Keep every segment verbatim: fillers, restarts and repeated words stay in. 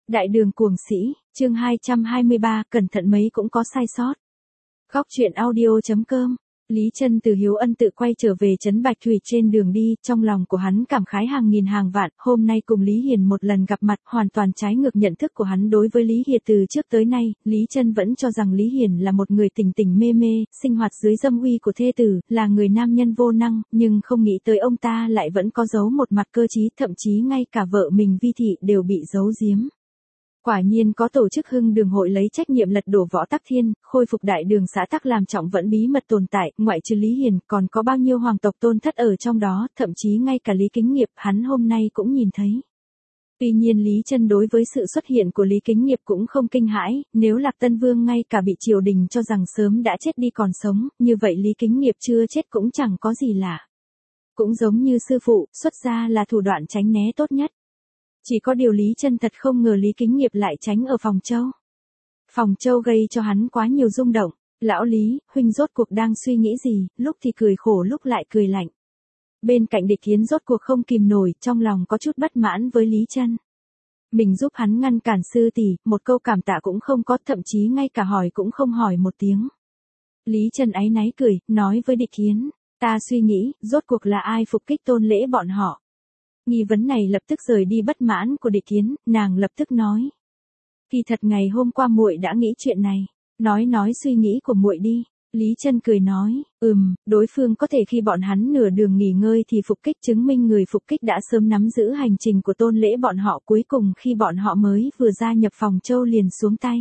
Đại đường cuồng sĩ, chương hai trăm hai mươi ba, cẩn thận mấy cũng có sai sót. Góc truyện audio chấm com. Lý Chân từ Hiếu Ân tự quay trở về trấn Bạch Thủy trên đường đi, trong lòng của hắn cảm khái hàng nghìn hàng vạn, hôm nay cùng Lý Hiền một lần gặp mặt, hoàn toàn trái ngược nhận thức của hắn đối với Lý Hiền từ trước tới nay, Lý Chân vẫn cho rằng Lý Hiền là một người tình tình mê mê, sinh hoạt dưới dâm uy của thê tử, là người nam nhân vô năng, nhưng không nghĩ tới ông ta lại vẫn có giấu một mặt cơ trí, thậm chí ngay cả vợ mình Vi Thị đều bị giấu giếm. Quả nhiên có tổ chức Hưng Đường hội lấy trách nhiệm lật đổ Võ Tắc Thiên, khôi phục đại đường xã tắc làm trọng vẫn bí mật tồn tại, ngoại trừ Lý Hiền còn có bao nhiêu hoàng tộc tôn thất ở trong đó, thậm chí ngay cả Lý Kính Nghiệp hắn hôm nay cũng nhìn thấy. Tuy nhiên Lý Chân đối với sự xuất hiện của Lý Kính Nghiệp cũng không kinh hãi, nếu Lạc Tân Vương ngay cả bị triều đình cho rằng sớm đã chết đi còn sống, như vậy Lý Kính Nghiệp chưa chết cũng chẳng có gì lạ. Cũng giống như sư phụ, xuất gia là thủ đoạn tránh né tốt nhất. Chỉ có điều Lý Chân thật không ngờ Lý Kính Nghiệp lại tránh ở Phòng Châu. Phòng Châu gây cho hắn quá nhiều rung động, lão Lý, huynh rốt cuộc đang suy nghĩ gì, lúc thì cười khổ lúc lại cười lạnh. Bên cạnh Địch Hiến rốt cuộc không kìm nổi, trong lòng có chút bất mãn với Lý Chân. Mình giúp hắn ngăn cản sư tỷ, một câu cảm tạ cũng không có, thậm chí ngay cả hỏi cũng không hỏi một tiếng. Lý Chân áy náy cười, nói với Địch Hiến, ta suy nghĩ, rốt cuộc là ai phục kích Tôn Lễ bọn họ. Nghi vấn này lập tức rời đi bất mãn của Địch Hiến, nàng lập tức nói. Kỳ thật ngày hôm qua muội đã nghĩ chuyện này, nói nói suy nghĩ của muội đi. Lý Chân cười nói, ừm, đối phương có thể khi bọn hắn nửa đường nghỉ ngơi thì phục kích, chứng minh người phục kích đã sớm nắm giữ hành trình của Tôn Lễ bọn họ, cuối cùng khi bọn họ mới vừa gia nhập Phòng Châu liền xuống tay.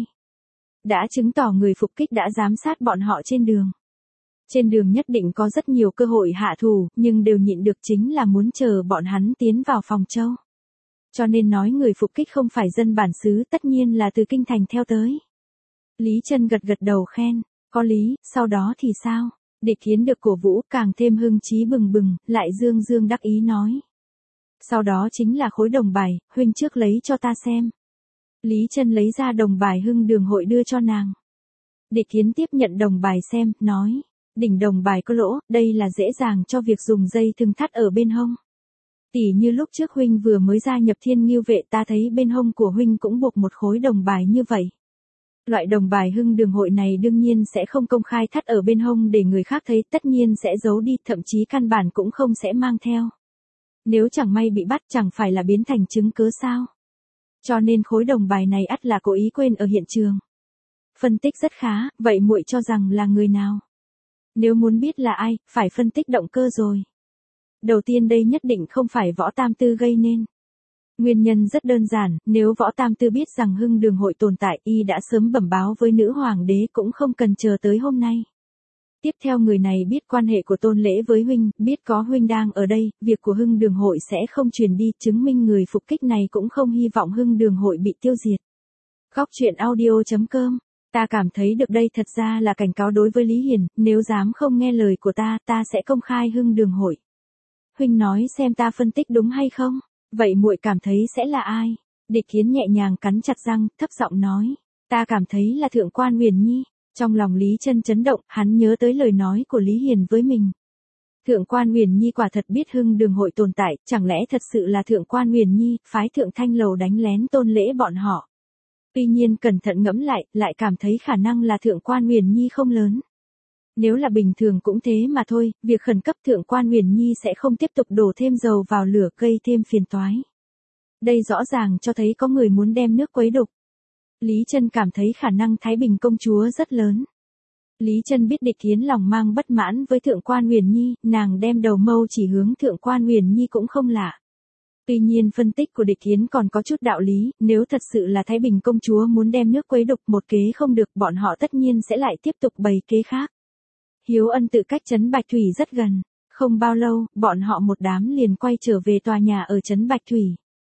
Đã chứng tỏ người phục kích đã giám sát bọn họ trên đường. Trên đường nhất định có rất nhiều cơ hội hạ thủ, nhưng đều nhịn được, chính là muốn chờ bọn hắn tiến vào Phòng Châu. Cho nên nói người phục kích không phải dân bản xứ, tất nhiên là từ kinh thành theo tới. Lý Chân gật gật đầu khen, có lý, sau đó thì sao? Địch Hiến được cổ vũ càng thêm hưng trí bừng bừng, lại dương dương đắc ý nói. Sau đó chính là khối đồng bài, huynh trước lấy cho ta xem. Lý Chân lấy ra đồng bài Hưng Đường hội đưa cho nàng. Địch Hiến tiếp nhận đồng bài xem, nói. Đỉnh đồng bài có lỗ, đây là dễ dàng cho việc dùng dây thừng thắt ở bên hông. Tỉ như lúc trước huynh vừa mới gia nhập Thiên Ngưu vệ, ta thấy bên hông của huynh cũng buộc một khối đồng bài như vậy. Loại đồng bài Hưng Đường hội này đương nhiên sẽ không công khai thắt ở bên hông để người khác thấy, tất nhiên sẽ giấu đi, thậm chí căn bản cũng không sẽ mang theo. Nếu chẳng may bị bắt chẳng phải là biến thành chứng cớ sao. Cho nên khối đồng bài này ắt là cố ý quên ở hiện trường. Phân tích rất khá, vậy muội cho rằng là người nào? Nếu muốn biết là ai, phải phân tích động cơ rồi. Đầu tiên đây nhất định không phải Võ Tam Tư gây nên. Nguyên nhân rất đơn giản, nếu Võ Tam Tư biết rằng Hưng Đường hội tồn tại, y đã sớm bẩm báo với nữ hoàng đế, cũng không cần chờ tới hôm nay. Tiếp theo người này biết quan hệ của Tôn Lễ với huynh, biết có huynh đang ở đây, việc của Hưng Đường hội sẽ không truyền đi, chứng minh người phục kích này cũng không hy vọng Hưng Đường hội bị tiêu diệt. Góc truyện audio chấm com. Ta cảm thấy được đây thật ra là cảnh cáo đối với Lý Hiền, nếu dám không nghe lời của ta, ta sẽ công khai Hưng Đường hội. Huynh nói xem ta phân tích đúng hay không? Vậy muội cảm thấy sẽ là ai? Địch Hiến nhẹ nhàng cắn chặt răng, thấp giọng nói, ta cảm thấy là Thượng quan Huyền Nhi. Trong lòng Lý Chân chấn động, hắn nhớ tới lời nói của Lý Hiền với mình. Thượng quan Huyền Nhi quả thật biết Hưng Đường hội tồn tại, chẳng lẽ thật sự là Thượng quan Huyền Nhi, phái Thượng Thanh Lầu đánh lén Tôn Lễ bọn họ? Tuy nhiên cẩn thận ngẫm lại, lại cảm thấy khả năng là Thượng quan Huyền Nhi không lớn. Nếu là bình thường cũng thế mà thôi, việc khẩn cấp Thượng quan Huyền Nhi sẽ không tiếp tục đổ thêm dầu vào lửa gây thêm phiền toái. Đây rõ ràng cho thấy có người muốn đem nước quấy đục. Lý Chân cảm thấy khả năng Thái Bình công chúa rất lớn. Lý Chân biết Địch Hiến lòng mang bất mãn với Thượng quan Huyền Nhi, nàng đem đầu mâu chỉ hướng Thượng quan Huyền Nhi cũng không lạ. Tuy nhiên phân tích của Địch Hiến còn có chút đạo lý, nếu thật sự là Thái Bình công chúa muốn đem nước quấy đục, một kế không được, bọn họ tất nhiên sẽ lại tiếp tục bày kế khác. Hiếu Ân tự cách trấn Bạch Thủy rất gần, không bao lâu, bọn họ một đám liền quay trở về tòa nhà ở trấn Bạch Thủy.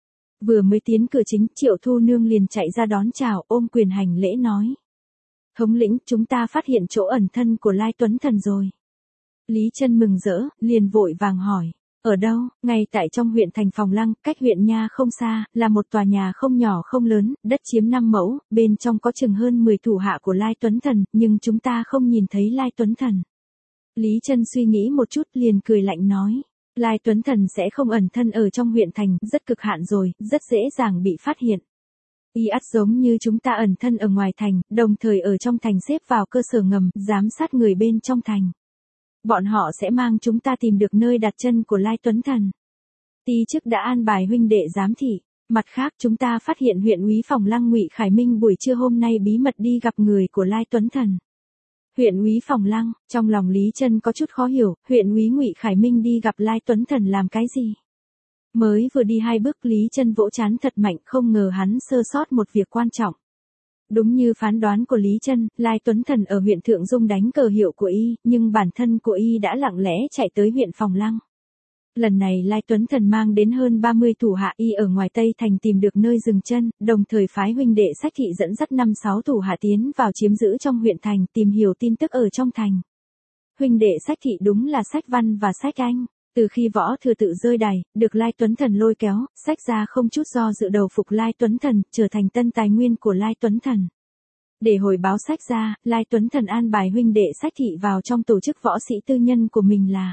Vừa mới tiến cửa chính, Triệu Thu Nương liền chạy ra đón chào, ôm quyền hành lễ nói. Thống lĩnh, chúng ta phát hiện chỗ ẩn thân của Lai Tuấn Thần rồi. Lý Chân mừng rỡ, liền vội vàng hỏi. Ở đâu? Ngay tại trong huyện thành Phòng Lăng, cách huyện nha không xa, là một tòa nhà không nhỏ không lớn, đất chiếm năm mẫu, bên trong có chừng hơn mười thủ hạ của Lai Tuấn Thần, nhưng chúng ta không nhìn thấy Lai Tuấn Thần. Lý Chân suy nghĩ một chút liền cười lạnh nói. Lai Tuấn Thần sẽ không ẩn thân ở trong huyện thành, rất cực hạn rồi, rất dễ dàng bị phát hiện. Y ắt giống như chúng ta ẩn thân ở ngoài thành, đồng thời ở trong thành xếp vào cơ sở ngầm, giám sát người bên trong thành. Bọn họ sẽ mang chúng ta tìm được nơi đặt chân của Lai Tuấn Thần. Ty chức đã an bài huynh đệ giám thị. Mặt khác chúng ta phát hiện huyện úy Phòng Lăng Ngụy Khải Minh buổi trưa hôm nay bí mật đi gặp người của Lai Tuấn Thần. Huyện úy Phòng Lăng, trong lòng Lý Chân có chút khó hiểu, huyện úy Ngụy Khải Minh đi gặp Lai Tuấn Thần làm cái gì? Mới vừa đi hai bước Lý Chân vỗ trán thật mạnh, không ngờ hắn sơ sót một việc quan trọng. Đúng như phán đoán của Lý Chân, Lai Tuấn Thần ở huyện Thượng Dung đánh cờ hiệu của y, nhưng bản thân của y đã lặng lẽ chạy tới huyện Phòng Lăng. Lần này Lai Tuấn Thần mang đến hơn ba mươi thủ hạ y ở ngoài Tây Thành tìm được nơi dừng chân, đồng thời phái huynh đệ Sách Thị dẫn dắt năm sáu thủ hạ tiến vào chiếm giữ trong huyện thành tìm hiểu tin tức ở trong thành. Huynh đệ Sách Thị đúng là Sách Văn và Sách Anh. Từ khi Võ Thừa Tự rơi đày, được Lai Tuấn Thần lôi kéo, Sách ra không chút do dự đầu phục Lai Tuấn Thần, trở thành tân tài nguyên của Lai Tuấn Thần. Để hồi báo Sách ra, Lai Tuấn Thần an bài huynh đệ Sách Thị vào trong tổ chức võ sĩ tư nhân của mình là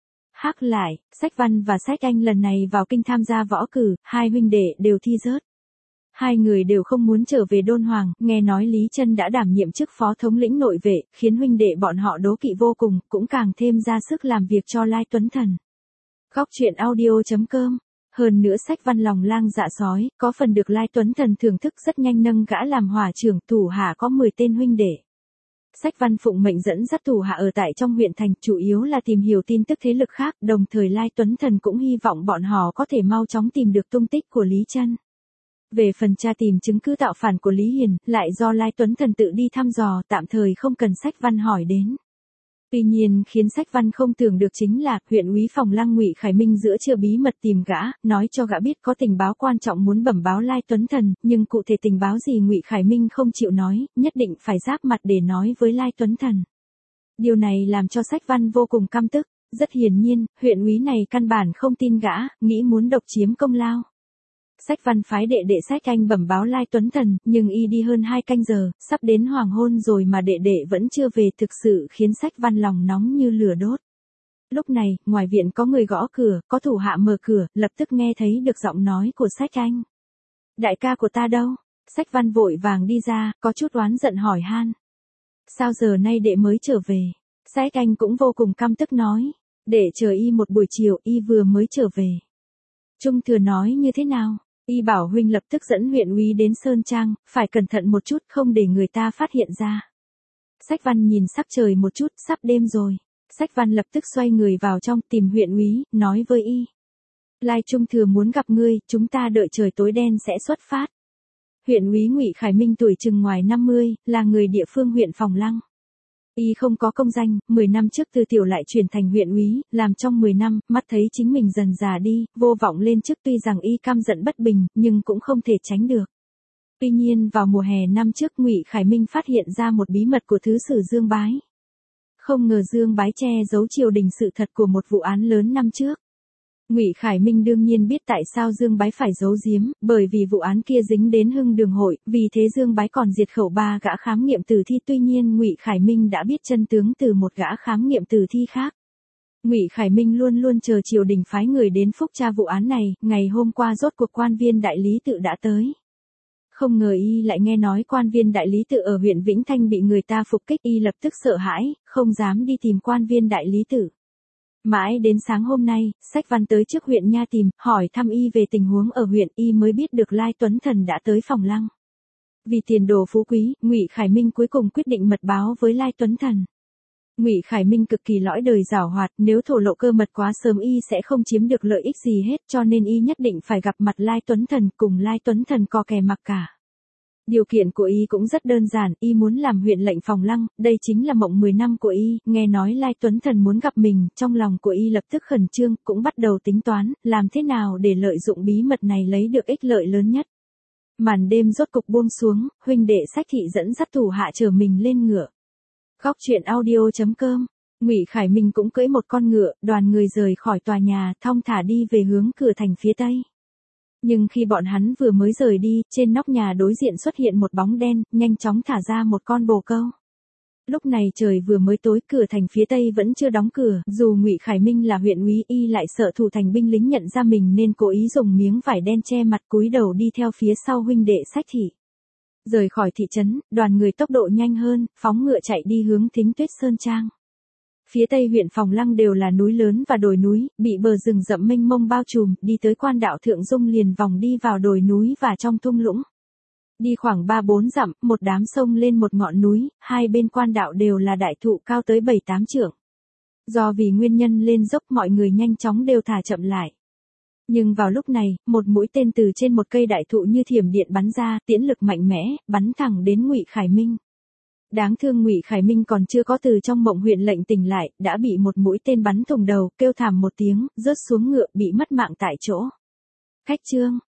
Hắc lại, Sách Văn và Sách Anh lần này vào kinh tham gia võ cử, hai huynh đệ đều thi rớt. Hai người đều không muốn trở về Đôn Hoàng, nghe nói Lý Chân đã đảm nhiệm chức phó thống lĩnh nội vệ, khiến huynh đệ bọn họ đố kỵ vô cùng, cũng càng thêm ra sức làm việc cho Lai Tuấn Thần. Góc truyện audio chấm com. Hơn nữa Sách Văn lòng lang dạ sói, có phần được Lai Tuấn Thần thưởng thức rất nhanh nâng gã làm hỏa trưởng, thủ hạ có mười tên huynh đệ. Sách Văn phụng mệnh dẫn dắt thủ hạ ở tại trong huyện thành, chủ yếu là tìm hiểu tin tức thế lực khác, đồng thời Lai Tuấn Thần cũng hy vọng bọn họ có thể mau chóng tìm được tung tích của Lý Chân. Về phần tra tìm chứng cứ tạo phản của Lý Hiền, lại do Lai Tuấn Thần tự đi thăm dò, tạm thời không cần Sách Văn hỏi đến. Tuy nhiên khiến Sách Văn không tưởng được chính là, huyện úy Phòng Lăng Ngụy Khải Minh giữa trưa bí mật tìm gã, nói cho gã biết có tình báo quan trọng muốn bẩm báo Lai Tuấn Thần, nhưng cụ thể tình báo gì Ngụy Khải Minh không chịu nói, nhất định phải giáp mặt để nói với Lai Tuấn Thần. Điều này làm cho Sách Văn vô cùng căm tức, rất hiển nhiên, huyện úy này căn bản không tin gã, nghĩ muốn độc chiếm công lao. Sách Văn phái đệ đệ Sách Anh bẩm báo Lai Tuấn Thần, nhưng y đi hơn hai canh giờ, sắp đến hoàng hôn rồi mà đệ đệ vẫn chưa về, thực sự khiến Sách Văn lòng nóng như lửa đốt. Lúc này, ngoài viện có người gõ cửa, có thủ hạ mở cửa, lập tức nghe thấy được giọng nói của Sách Anh. Đại ca của ta đâu? Sách Văn vội vàng đi ra, có chút oán giận hỏi han. Sao giờ nay đệ mới trở về? Sách Anh cũng vô cùng căm tức nói. Để chờ y một buổi chiều, y vừa mới trở về. Trung Thừa nói như thế nào? Y bảo huynh lập tức dẫn huyện úy đến Sơn Trang, phải cẩn thận một chút không để người ta phát hiện ra. Sách Văn nhìn sắc trời một chút, sắp đêm rồi. Sách Văn lập tức xoay người vào trong tìm huyện úy, nói với y. Lai Trung Thừa muốn gặp ngươi, chúng ta đợi trời tối đen sẽ xuất phát. Huyện úy Ngụy Khải Minh tuổi chừng ngoài năm mươi, là người địa phương huyện Phòng Lăng. Y không có công danh, mười năm trước từ tiểu lại chuyển thành huyện úy, làm trong mười năm, mắt thấy chính mình dần già đi, vô vọng lên chức, tuy rằng y căm giận bất bình, nhưng cũng không thể tránh được. Tuy nhiên vào mùa hè năm trước Ngụy Khải Minh phát hiện ra một bí mật của thứ sử Dương Bái. Không ngờ Dương Bái che giấu triều đình sự thật của một vụ án lớn năm trước. Ngụy Khải Minh đương nhiên biết tại sao Dương Bái phải giấu giếm, bởi vì vụ án kia dính đến Hưng Đường hội, vì thế Dương Bái còn diệt khẩu ba gã khám nghiệm tử thi, tuy nhiên Ngụy Khải Minh đã biết chân tướng từ một gã khám nghiệm tử thi khác. Ngụy Khải Minh luôn luôn chờ triều đình phái người đến phúc tra vụ án này, ngày hôm qua rốt cuộc quan viên đại lý tự đã tới. Không ngờ y lại nghe nói quan viên đại lý tự ở huyện Vĩnh Thanh bị người ta phục kích, y lập tức sợ hãi, không dám đi tìm quan viên đại lý tự. Mãi đến sáng hôm nay, Sách Văn tới trước huyện Nha tìm, hỏi thăm y về tình huống ở huyện, y mới biết được Lai Tuấn Thần đã tới Phòng Lăng. Vì tiền đồ phú quý, Ngụy Khải Minh cuối cùng quyết định mật báo với Lai Tuấn Thần. Ngụy Khải Minh cực kỳ lõi đời giảo hoạt, nếu thổ lộ cơ mật quá sớm y sẽ không chiếm được lợi ích gì hết, cho nên y nhất định phải gặp mặt Lai Tuấn Thần, cùng Lai Tuấn Thần co kè mặc cả. Điều kiện của y cũng rất đơn giản, y muốn làm huyện lệnh Phòng Lăng, đây chính là mộng mười năm của y, nghe nói Lai Tuấn Thần muốn gặp mình, trong lòng của y lập tức khẩn trương, cũng bắt đầu tính toán, làm thế nào để lợi dụng bí mật này lấy được ích lợi lớn nhất. Màn đêm rốt cục buông xuống, huynh đệ Sách Thị dẫn dắt thủ hạ chở mình lên ngựa. Góc truyện audio chấm com. Ngụy Khải Minh cũng cưỡi một con ngựa, đoàn người rời khỏi tòa nhà, thong thả đi về hướng cửa thành phía tây. Nhưng khi bọn hắn vừa mới rời đi, trên nóc nhà đối diện xuất hiện một bóng đen, nhanh chóng thả ra một con bồ câu. Lúc này trời vừa mới tối, cửa thành phía tây vẫn chưa đóng cửa, dù Ngụy Khải Minh là huyện úy, y lại sợ thủ thành binh lính nhận ra mình nên cố ý dùng miếng vải đen che mặt, cúi đầu đi theo phía sau huynh đệ Sách Thị. Rời khỏi thị trấn, đoàn người tốc độ nhanh hơn, phóng ngựa chạy đi hướng Thính Tuyết Sơn Trang. Phía tây huyện Phòng Lăng đều là núi lớn và đồi núi, bị bờ rừng rậm mênh mông bao trùm, đi tới quan đạo Thượng Dung liền vòng đi vào đồi núi và trong thung lũng. Đi khoảng ba bốn dặm, một đám sông lên một ngọn núi, hai bên quan đạo đều là đại thụ cao tới bảy tám trượng. Do vì nguyên nhân lên dốc mọi người nhanh chóng đều thả chậm lại. Nhưng vào lúc này, một mũi tên từ trên một cây đại thụ như thiểm điện bắn ra, tiễn lực mạnh mẽ, bắn thẳng đến Ngụy Khải Minh. Đáng thương Ngụy Khải Minh còn chưa có từ trong mộng huyện lệnh tỉnh lại, đã bị một mũi tên bắn thủng đầu, kêu thảm một tiếng, rớt xuống ngựa, bị mất mạng tại chỗ. Khách trương,